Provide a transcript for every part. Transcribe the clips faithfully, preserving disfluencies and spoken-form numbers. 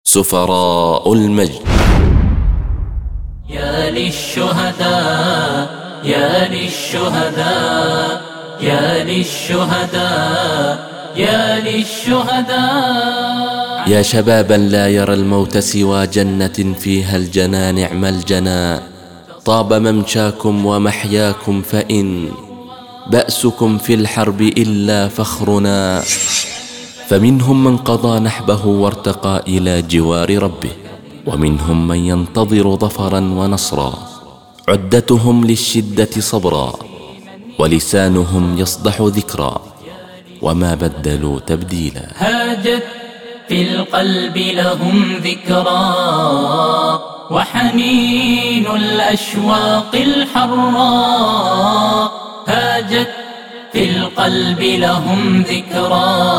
سفراء المجد. يا للشهداء يا للشهداء يا للشهداء يا للشهداء. يا شبابا لا يرى الموت سوى جنة فيها الجنى نعم الجنى، طاب ممشاكم ومحياكم فإن بأسكم في الحرب إلا فخرنا. فمنهم من قضى نحبه وارتقى إلى جوار ربه، ومنهم من ينتظر ظفرا ونصرا، عدتهم للشدة صبرا، ولسانهم يصدح ذكرا، وما بدلوا تبديلا. هاجت في القلب لهم ذكرى وحنين الأشواق الحراء. هاجت في القلب لهم ذكرى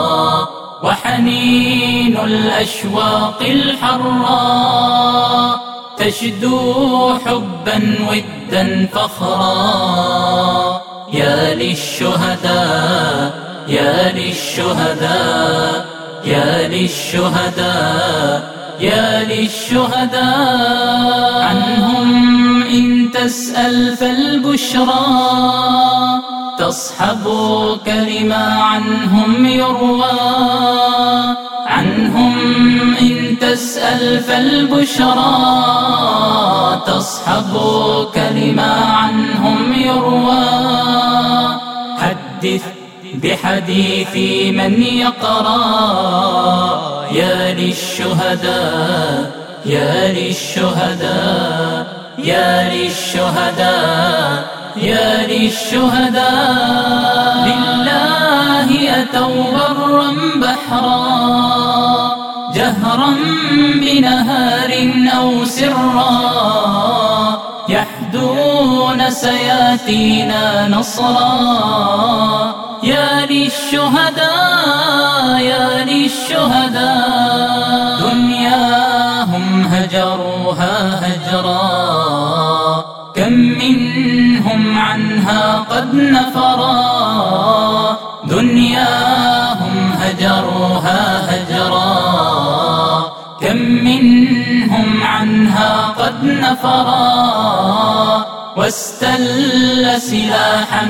وحنين الأشواق الحراء. تشدو حبا ودا فخرا. يا للشهداء يا للشهداء يا للشهداء يا للشهداء. عنهم إن تسأل فالبشرى تصحبك لما عنهم يروى. عنهم إن تسأل فالبشرى تصحبك لما عنهم يروى. حدث بحديث من يقرأ. يا للشهداء يا للشهداء يا للشهداء يا للشهداء. لله أتوا برا بحرا جهرا بنهار أو سرا. يحدون سياتينا نصرا. يا للشهداء يا للشهداء. دنياهم هجروها هجرا، كم منهم عنها قد نفرا. دنياهم هجروها هجرا، كم منهم عنها قد نفرا. واستل سلاحا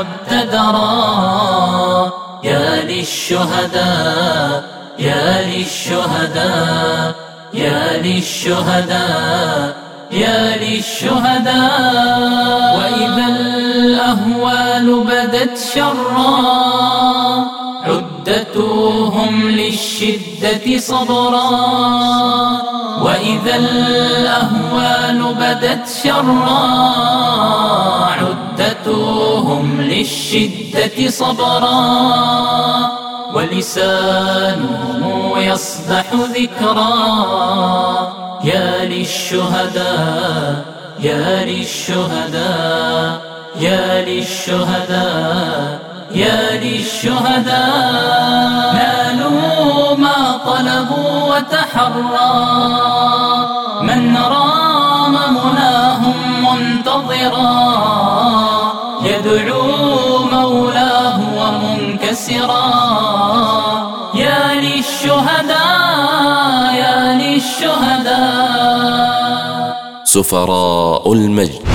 وابتدرا. يا للشهداء يا للشهداء يا للشهداء يا للشهداء. وإذا الأهوال بدت شرا عدتهم للشدة صبرا. وإذا الأهوال بدت شرا عدتهم للشدة صبرا. ولسانه يصدح ذكرا. يا للشهداء يا للشهداء يا للشهداء يا للشهداء. نالوا ما طلبوا وتحرى. من رام مناهم منتظرا يدعو مولاه ومنكسرا. يا للشهداء يا للشهداء. سفراء المجد.